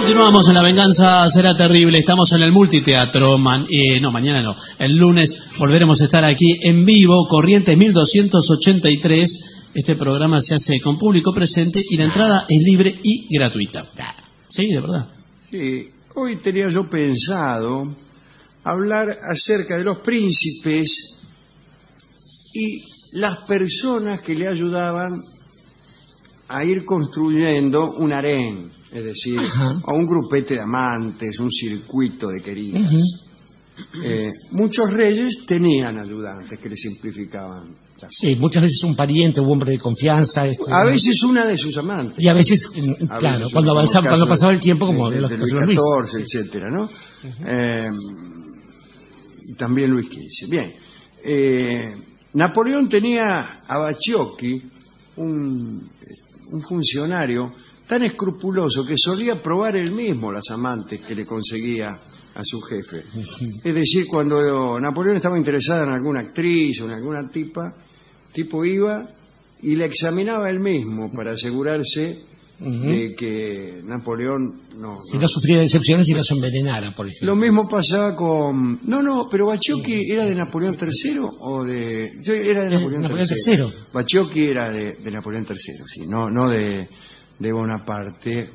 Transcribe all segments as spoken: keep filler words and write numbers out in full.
Continuamos en La Venganza Será Terrible. Estamos en el Multiteatro. Man, eh, no, mañana no. El lunes volveremos a estar aquí en vivo. Corrientes mil doscientos ochenta y tres. Este programa se hace con público presente y la entrada es libre y gratuita. Sí, de verdad. Sí, hoy tenía yo pensado hablar acerca de los príncipes y las personas que le ayudaban a ir construyendo un harén, es decir, Ajá. a un grupete de amantes, un circuito de queridas. Uh-huh. Eh, muchos reyes tenían ayudantes que les simplificaban. Sí, muchas veces un pariente, un hombre de confianza. Este, a veces una de sus amantes. Y a veces, a claro, veces cuando avanzaba, cuando pasaba el tiempo, como de, de, los de Luis catorce, etcétera, ¿no? Uh-huh. Eh, también Luis quince. Bien. Eh, Napoleón tenía a Bacciochi, un, un funcionario tan escrupuloso que solía probar él mismo las amantes que le conseguía a su jefe. Uh-huh. Es decir, cuando Napoleón estaba interesado en alguna actriz o en alguna tipa, tipo iba y la examinaba él mismo para asegurarse uh-huh. de que Napoleón no... Si no, no sufría decepciones y no se envenenara, por ejemplo. Lo mismo pasaba con... No, no, pero Bacciochi sí. ¿Era de Napoleón tercero o de...? Yo era de Napoleón, Napoleón tercero. tercero. Bacciochi era de, de Napoleón tercero, sí, no, no de, de Bonaparte...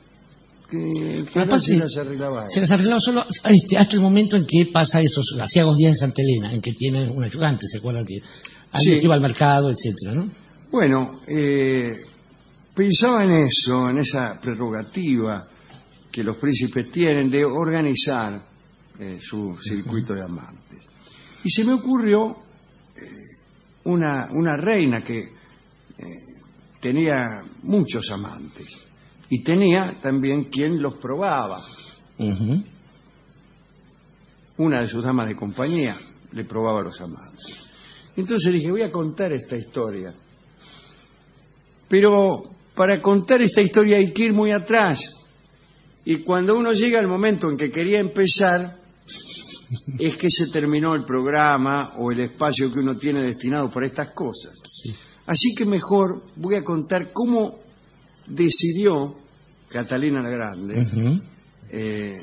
Que, que no se las arreglaba. Se las arreglaba solo este, hasta el momento en que pasa esos asiagos días en Santa Elena, en que tienen un ayudante, ¿se acuerdan? Que alguien sí. iba al mercado, etcétera, ¿no? Bueno, eh, pensaba en eso, en esa prerrogativa que los príncipes tienen de organizar eh, su circuito de amantes. Y se me ocurrió eh, una, una reina que eh, tenía muchos amantes. Y tenía también quien los probaba. Uh-huh. Una de sus damas de compañía le probaba a los amantes. Entonces dije, voy a contar esta historia. Pero para contar esta historia hay que ir muy atrás. Y cuando uno llega al momento en que quería empezar, es que se terminó el programa o el espacio que uno tiene destinado para estas cosas. Sí. Así que mejor voy a contar cómo decidió Catalina la Grande uh-huh. eh,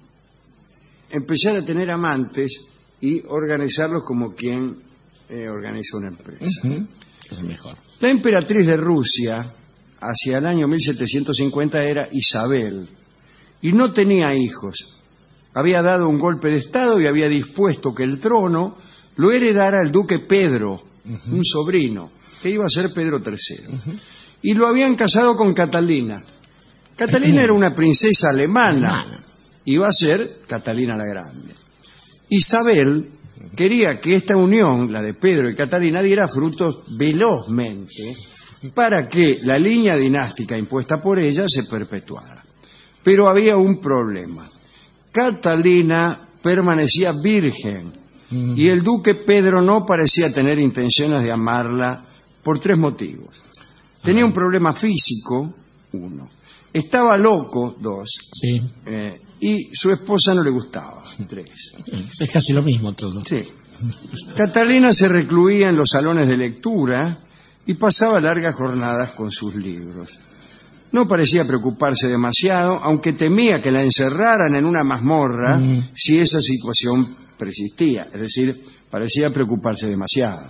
empezar a tener amantes y organizarlos como quien eh, organiza una empresa. Uh-huh. Es mejor. La emperatriz de Rusia hacia el año mil setecientos cincuenta era Isabel y no tenía hijos. Había dado un golpe de estado y había dispuesto que el trono lo heredara el duque Pedro, uh-huh. un sobrino, que iba a ser Pedro tercero. Uh-huh. Y lo habían casado con Catalina. Catalina era una princesa alemana, alemana. Iba a ser Catalina la Grande. Isabel quería que esta unión, la de Pedro y Catalina, diera frutos velozmente para que la línea dinástica impuesta por ella se perpetuara. Pero había un problema. Catalina permanecía virgen mm. y el duque Pedro no parecía tener intenciones de amarla por tres motivos. Tenía un problema físico, uno. Estaba loco, dos. Sí. Eh, y su esposa no le gustaba, tres. Es casi lo mismo todo. Sí. Catalina se recluía en los salones de lectura y pasaba largas jornadas con sus libros. No parecía preocuparse demasiado, aunque temía que la encerraran en una mazmorra mm. si esa situación persistía. Es decir, parecía preocuparse demasiado.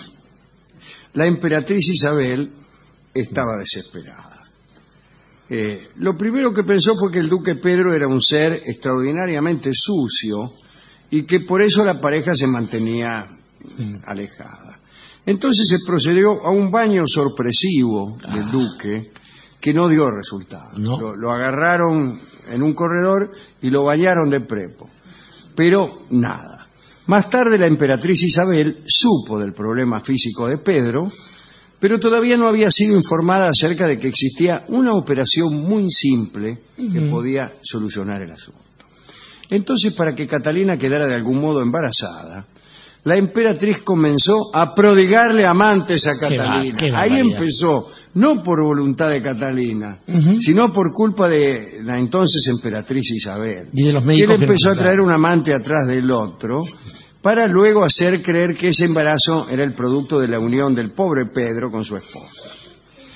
La emperatriz Isabel estaba desesperada. Eh, lo primero que pensó fue que el duque Pedro era un ser extraordinariamente sucio y que por eso la pareja se mantenía sí. alejada. Entonces se procedió a un baño sorpresivo ah. del duque que no dio resultado. No. Lo, lo agarraron en un corredor y lo bañaron de prepo. Pero nada. Más tarde la emperatriz Isabel supo del problema físico de Pedro, pero todavía no había sido informada acerca de que existía una operación muy simple uh-huh. que podía solucionar el asunto. Entonces, para que Catalina quedara de algún modo embarazada, la emperatriz comenzó a prodigarle amantes a Catalina. Qué va, qué Ahí empezó, no por voluntad de Catalina, uh-huh. sino por culpa de la entonces emperatriz Isabel. Y de los médicos que él empezó a traer un amante atrás del otro, para luego hacer creer que ese embarazo era el producto de la unión del pobre Pedro con su esposa.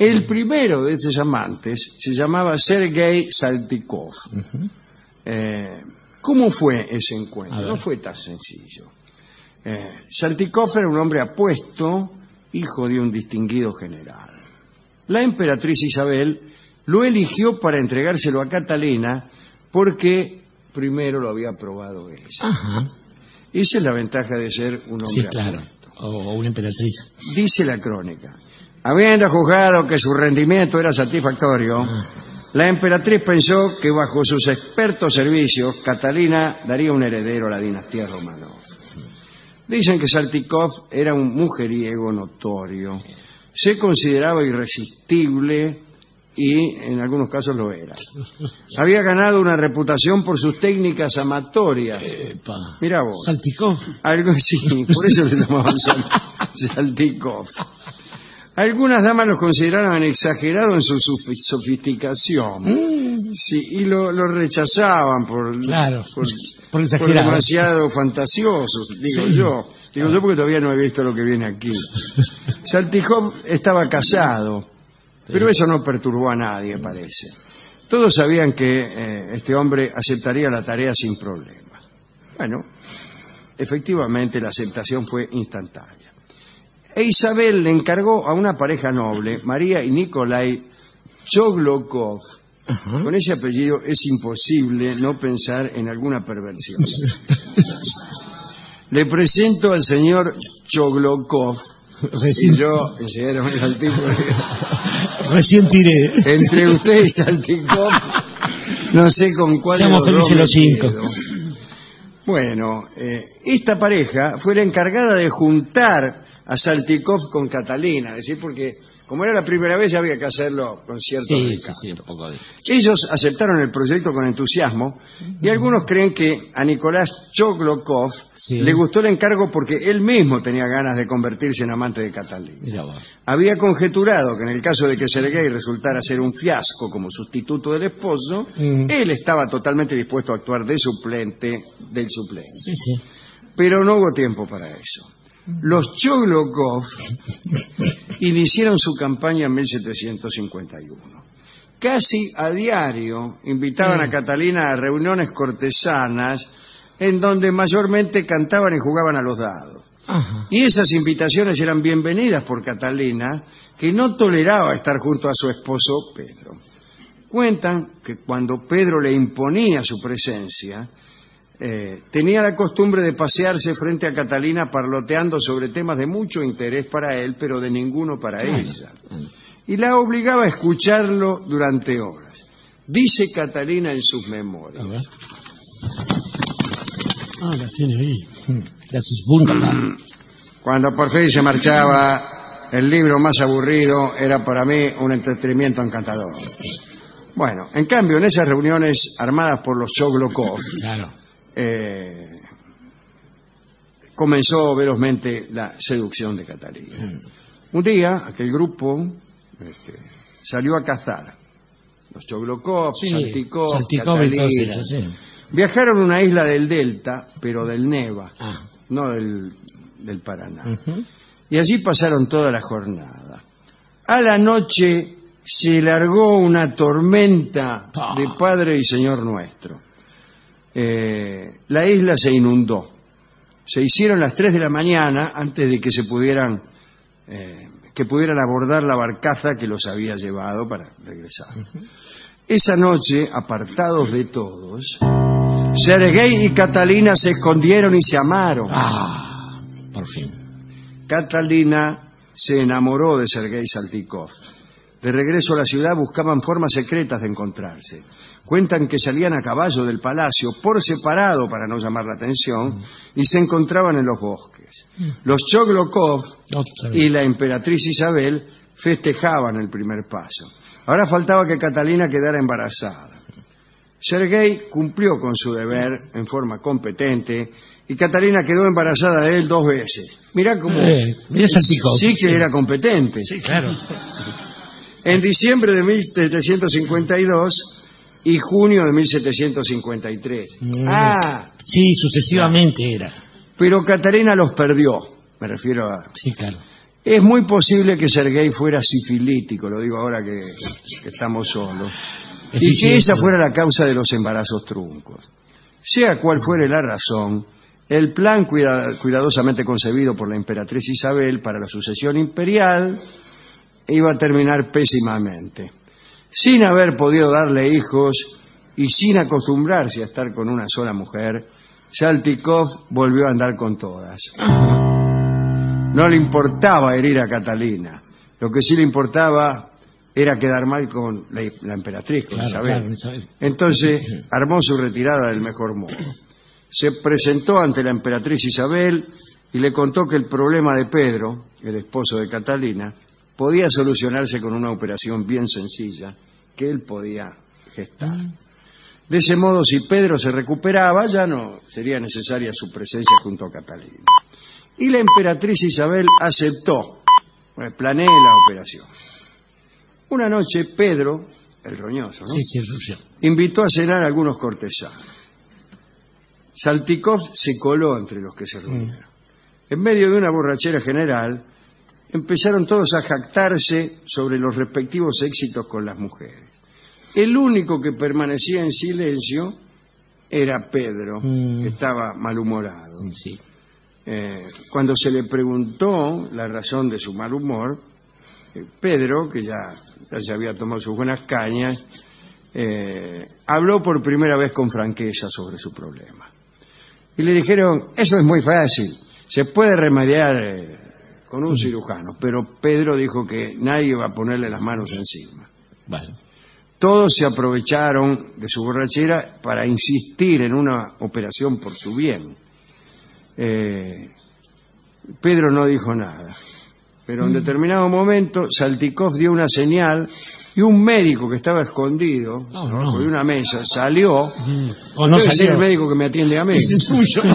El primero de estos amantes se llamaba Sergei Saltykov. Uh-huh. eh, ¿Cómo fue ese encuentro? No fue tan sencillo. Eh, Saltykov era un hombre apuesto, hijo de un distinguido general. La emperatriz Isabel lo eligió para entregárselo a Catalina porque primero lo había probado ella. Ajá. Esa es la ventaja de ser un hombre sí, claro. apuesto. O una emperatriz. Dice la crónica: habiendo juzgado que su rendimiento era satisfactorio, ah. la emperatriz pensó que bajo sus expertos servicios Catalina daría un heredero a la dinastía Románov. Dicen que Saltykov era un mujeriego notorio. Se consideraba irresistible y en algunos casos lo era. Había ganado una reputación por sus técnicas amatorias. Epa. Mirá vos. Saltykov. Algo sí, por eso le llamaban Saltykov. Algunas damas lo consideraban exagerado en su sofisticación. Mm. Sí, y lo, lo rechazaban por, claro, por, por, por demasiado fantasiosos, digo sí. yo. Digo yo porque todavía no he visto lo que viene aquí. Saltykov estaba casado, sí. pero eso no perturbó a nadie, parece. Todos sabían que eh, este hombre aceptaría la tarea sin problema. Bueno, efectivamente la aceptación fue instantánea. E Isabel le encargó a una pareja noble, María y Nikolai Choglokov. Uh-huh. Con ese apellido es imposible no pensar en alguna perversión. Le presento al señor Choglokov. Recién... Y yo, era el tipo de... Recién tiré. Entre usted y Saltykov, no sé con cuál. Seamos felices los cinco. Bueno, eh, esta pareja fue la encargada de juntar a Saltykov con Catalina, es decir, porque como era la primera vez ya había que hacerlo con cierto sí, recato. Sí, sí, un poco de... Ellos aceptaron el proyecto con entusiasmo y algunos creen que a Nicolás Choglokov sí. le gustó el encargo porque él mismo tenía ganas de convertirse en amante de Catalina. Había conjeturado que en el caso de que Sergei resultara ser un fiasco como sustituto del esposo, mm. él estaba totalmente dispuesto a actuar de suplente del suplente. Sí, sí. Pero no hubo tiempo para eso. Los Choglokov iniciaron su campaña en mil setecientos cincuenta y uno. Casi a diario invitaban a Catalina a reuniones cortesanas en donde mayormente cantaban y jugaban a los dados. Ajá. Y esas invitaciones eran bienvenidas por Catalina, que no toleraba estar junto a su esposo Pedro. Cuentan que cuando Pedro le imponía su presencia, Eh, tenía la costumbre de pasearse frente a Catalina parloteando sobre temas de mucho interés para él, pero de ninguno para ella. Y la obligaba a escucharlo durante horas. Dice Catalina en sus memorias. A ver. Ah, las tiene ahí. Das ist wunderbar. Cuando por fin se marchaba, el libro más aburrido era para mí un entretenimiento encantador. Bueno, en cambio, en esas reuniones armadas por los Choglokov, claro. Eh, comenzó velozmente la seducción de Catalina. Mm. Un día, aquel grupo este, salió a cazar. Los Choglokov, sí, Saltykov, Saltykov Catalina. Entonces, sí. Viajaron a una isla del Delta, pero del Neva, ah. no del, del Paraná. Uh-huh. Y allí pasaron toda la jornada. A la noche se largó una tormenta ah. de Padre y Señor Nuestro. Eh, la isla se inundó. Se hicieron las tres de la mañana antes de que se pudieran eh, que pudieran abordar la barcaza que los había llevado para regresar. Uh-huh. Esa noche, apartados de todos, Sergei y Catalina se escondieron y se amaron. Ah, por fin. Catalina se enamoró de Sergei Saltykov. De regreso a la ciudad buscaban formas secretas de encontrarse. Cuentan que salían a caballo del palacio por separado para no llamar la atención mm. y se encontraban en los bosques. Mm. Los Choglokov oh, y la emperatriz Isabel festejaban el primer paso. Ahora faltaba que Catalina quedara embarazada. Sergei cumplió con su deber en forma competente y Catalina quedó embarazada de él dos veces. Mirá cómo eh, mirá Saltykov. Sí que era competente. Sí, claro. En diciembre de mil setecientos cincuenta y dos y junio de mil setecientos cincuenta y tres. Mm. Ah, sí, sucesivamente ah. era. Pero Catalina los perdió, me refiero a... Sí, claro. Es muy posible que Sergei fuera sifilítico, lo digo ahora que, que estamos solos, y que esa fuera la causa de los embarazos truncos. Sea cual fuere la razón, el plan cuida, cuidadosamente concebido por la emperatriz Isabel para la sucesión imperial iba a terminar pésimamente. Sin haber podido darle hijos y sin acostumbrarse a estar con una sola mujer, Saltykov volvió a andar con todas. No le importaba herir a Catalina, lo que sí le importaba era quedar mal con la, la emperatriz, con claro, Isabel. Claro, Isabel. Entonces armó su retirada del mejor modo. Se presentó ante la emperatriz Isabel y le contó que el problema de Pedro, el esposo de Catalina, podía solucionarse con una operación bien sencilla que él podía gestar. De ese modo, si Pedro se recuperaba, ya no sería necesaria su presencia junto a Catalina. Y la emperatriz Isabel aceptó, bueno, planeé la operación. Una noche Pedro, el roñoso, ¿no? Sí, sí, el ruso, invitó a cenar a algunos cortesanos. Saltykov se coló entre los que se reunieron. Mm. En medio de una borrachera general, empezaron todos a jactarse sobre los respectivos éxitos con las mujeres. El único que permanecía en silencio era Pedro, mm. que estaba malhumorado. Sí. Eh, cuando se le preguntó la razón de su mal humor, eh, Pedro, que ya, ya había tomado sus buenas cañas, eh, habló por primera vez con franqueza sobre su problema. Y le dijeron, eso es muy fácil, se puede remediar eh, con un cirujano, pero Pedro dijo que nadie iba a ponerle las manos encima. Vale. Todos se aprovecharon de su borrachera para insistir en una operación por su bien. Eh, Pedro no dijo nada, pero en mm. determinado momento Saltykov dio una señal y un médico que estaba escondido oh, no. por una mesa salió. Mm. O no es el médico que me atiende a mí. Es suyo.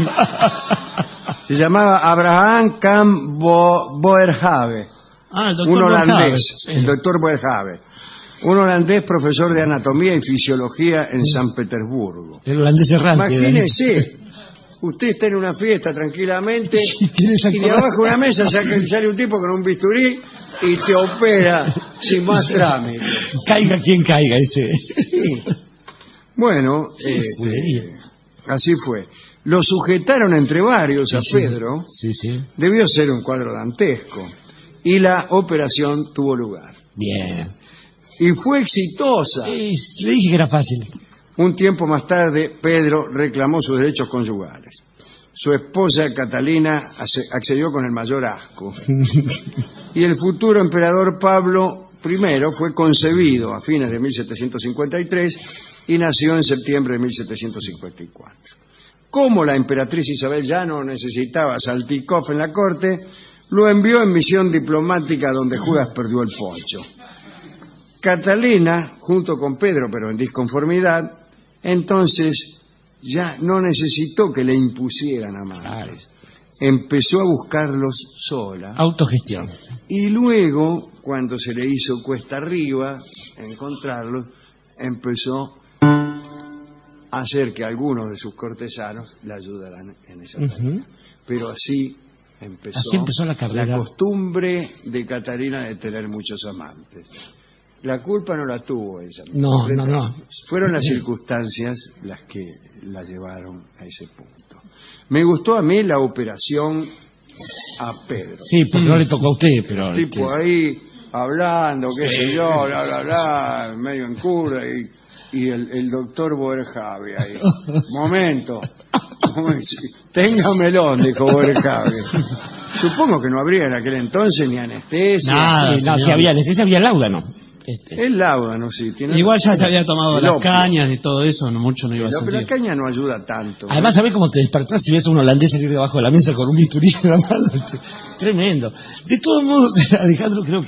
Se llamaba Abraham Kam Boerhaave, ah, el doctor un holandés, Boerhaave. el doctor Boerhaave, un holandés profesor de anatomía y fisiología en San Petersburgo. El holandés errante. Imagínese. Usted está en una fiesta tranquilamente y de abajo de una mesa sale un tipo con un bisturí y te opera sin más trámite. Caiga quien caiga, ese. Sí. Bueno, sí, este, así fue. Lo sujetaron entre varios a Pedro. Sí, sí. Debió ser un cuadro dantesco. Y la operación tuvo lugar. Bien. Y fue exitosa. Sí, le dije que era fácil. Un tiempo más tarde, Pedro reclamó sus derechos conyugales. Su esposa, Catalina, accedió con el mayor asco. Y el futuro emperador Pablo primero fue concebido a fines de mil setecientos cincuenta y tres y nació en septiembre de mil setecientos cincuenta y cuatro. Como la emperatriz Isabel ya no necesitaba a Saltykov en la corte, lo envió en misión diplomática donde Judas perdió el poncho. Catalina, junto con Pedro, pero en disconformidad, entonces ya no necesitó que le impusieran amantes. Claro. Empezó a buscarlos sola. Autogestión. Y luego, cuando se le hizo cuesta arriba encontrarlos, empezó a hacer que algunos de sus cortesanos le ayudaran en esa tarea. Uh-huh. Pero así empezó, así empezó la carrera. La costumbre de Catalina de tener muchos amantes. La culpa no la tuvo ella. No, no, no. Fueron las circunstancias las que la llevaron a ese punto. Me gustó a mí la operación a Pedro. Sí, porque mm. no le tocó a usted, pero... El tipo este... ahí hablando, qué sí. sé yo, bla, bla, bla, medio en cura, y, y el, el doctor Boerhaave ahí. Momento. Tenga melón, dijo Boerhaave. Supongo que no habría en aquel entonces ni anestesia. Nada, sí, no, si había anestesia, había láudano. Este. El láudano, sí. Tiene Igual ya se había tomado las cañas y todo eso, no mucho no iba a sentir. Pero la caña no ayuda tanto. Además, ¿sabés cómo te despertás y ves a un holandés salir debajo de la mesa con un bisturí en la mano? Tremendo. De todos modos, Alejandro, creo que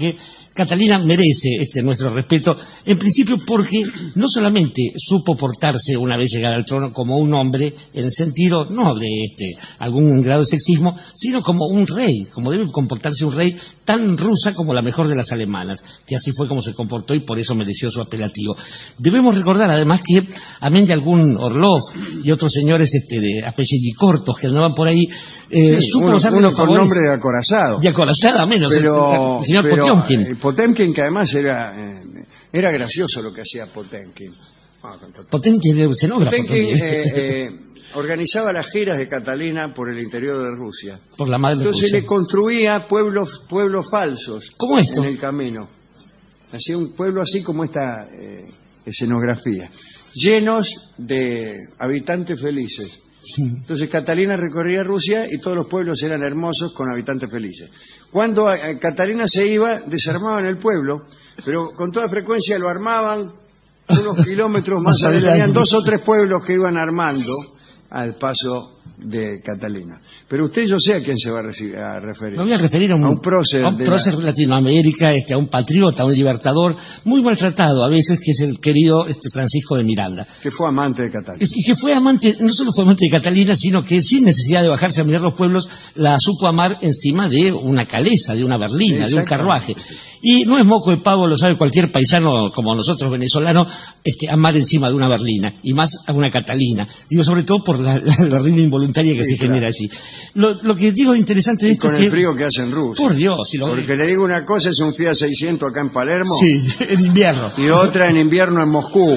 Catalina merece este nuestro respeto, en principio porque no solamente supo portarse una vez llegada al trono como un hombre, en el sentido no de este, algún grado de sexismo, sino como un rey, como debe comportarse un rey, tan rusa como la mejor de las alemanas, que así fue como se comportó y por eso mereció su apelativo. Debemos recordar además que, amén de algún Orlov y otros señores este, de apellidicortos que andaban por ahí, eh, sí, supo uno, usar uno los con favores nombre de acorazado. de acorazada menos, pero, el, el señor pero, Potemkin. eh, Potemkin, que además era, eh, era gracioso lo que hacía Potemkin. Ah, Potemkin era escenógrafo Potemkin también. eh, eh, organizaba las giras de Catalina por el interior de Rusia. Por la madre Entonces Rusia. le construía pueblos pueblos falsos. ¿Cómo esto? En el camino. Hacía un pueblo así como esta eh, escenografía, llenos de habitantes felices. Entonces Catalina recorría Rusia y todos los pueblos eran hermosos con habitantes felices. Cuando eh, Catalina se iba, desarmaban el pueblo, pero con toda frecuencia lo armaban unos kilómetros más adelante. Tenían dos o tres pueblos que iban armando al paso de Catalina. Pero usted, yo sé a quién se va a, recibir, a referir. Me voy a referir a un, a un prócer, a un de, prócer la... de Latinoamérica, este, a un patriota, a un libertador, muy maltratado a veces, que es el querido este, Francisco de Miranda. Que fue amante de Catalina. Y que fue amante, no solo fue amante de Catalina, sino que sin necesidad de bajarse a mirar los pueblos, la supo amar encima de una calesa, de una berlina, de un carruaje. Y no es moco de pavo, lo sabe cualquier paisano como nosotros venezolanos, este, amar encima de una berlina, y más a una Catalina. Digo, sobre todo por la, la, la rima involuntaria que sí, se claro. genera allí. Lo, lo que digo interesante de y esto con es el que... frío que hace en Rusia. Por Dios, si lo Porque le digo una cosa, es un Fiat seiscientos acá en Palermo. Sí, en invierno. Y otra en invierno en Moscú.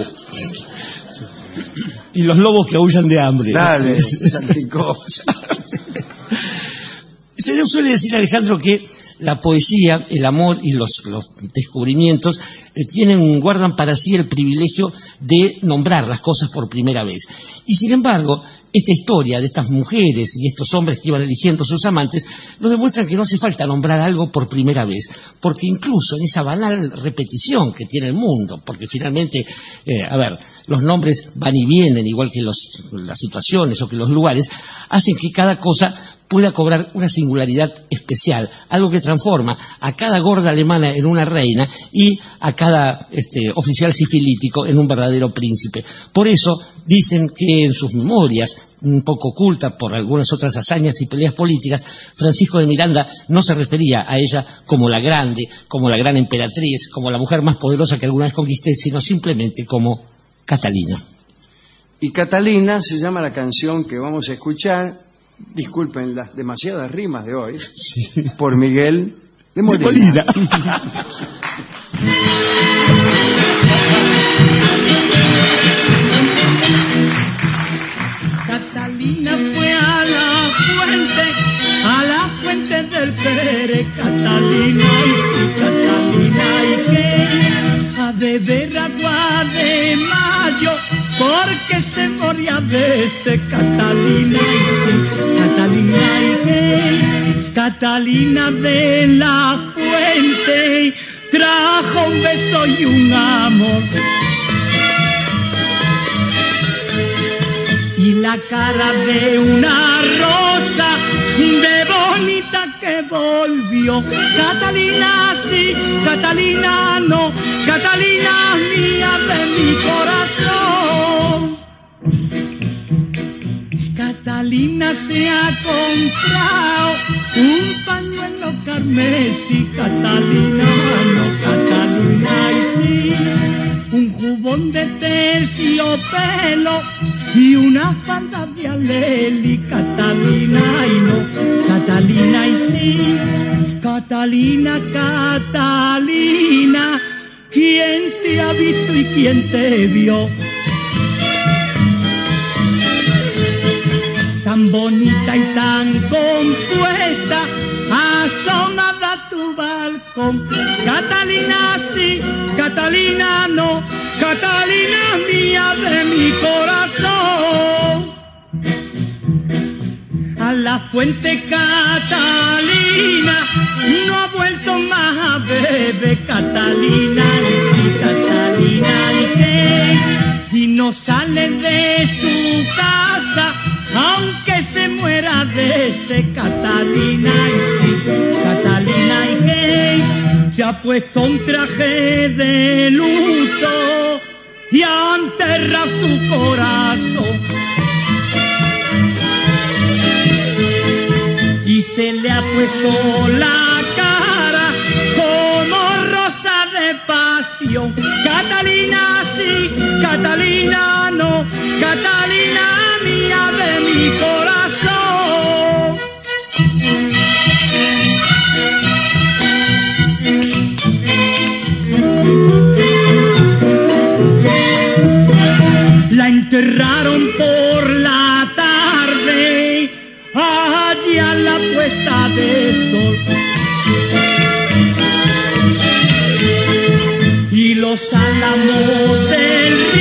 Y los lobos que aullan de hambre. Dale, Santico. Se suele decir, Alejandro, que la poesía, el amor y los, los descubrimientos eh, tienen, guardan para sí el privilegio de nombrar las cosas por primera vez. Y sin embargo, esta historia de estas mujeres y estos hombres que iban eligiendo sus amantes nos demuestran que no hace falta nombrar algo por primera vez, porque incluso en esa banal repetición que tiene el mundo, porque finalmente, eh, a ver, los nombres van y vienen, igual que los, las situaciones o que los lugares, hacen que cada cosa pueda cobrar una singularidad especial, algo que transforma a cada gorda alemana en una reina y a cada este, oficial sifilítico en un verdadero príncipe. Por eso dicen que en sus memorias, un poco oculta por algunas otras hazañas y peleas políticas, Francisco de Miranda no se refería a ella como la grande, como la gran emperatriz, como la mujer más poderosa que alguna vez conquisté, sino simplemente como Catalina. Y Catalina se llama la canción que vamos a escuchar, disculpen las demasiadas rimas de hoy, sí. por Miguel de Molina. De Molina. Catalina fue a la fuente, a la fuente del Pere, Catalina, y Catalina y que a beber agua de mayo, porque se moría de ese Catalina, y Catalina y que Catalina de la fuente trajo un beso y un amor. Y la cara de una rosa, de bonita que volvió. Catalina sí, Catalina no, Catalina mía de mi corazón. Catalina se ha comprado un pañuelo carmesí, Catalina no, Catalina y sí, un jubón de terciopelo y una falda de aleli, Catalina y no, Catalina y sí, Catalina, Catalina, ¿quién te ha visto y quién te vio? Tan bonita y tan compuesta, asomada tu balcón. Catalina sí, Catalina no, Catalina mía de mi corazón. A la fuente Catalina no ha vuelto más a beber, Catalina y Catalina y que y no sale de su casa aunque se muera de ese, Catalina y sí, Catalina y que se ha puesto un traje de luto y ha enterrado su corazón. Y se le ha puesto la cara como rosa de pasión. Catalina sí, Catalina no, Catalina mía de mi corazón. La enterraron por la tarde, allá a la puesta de sol. Y los álamos del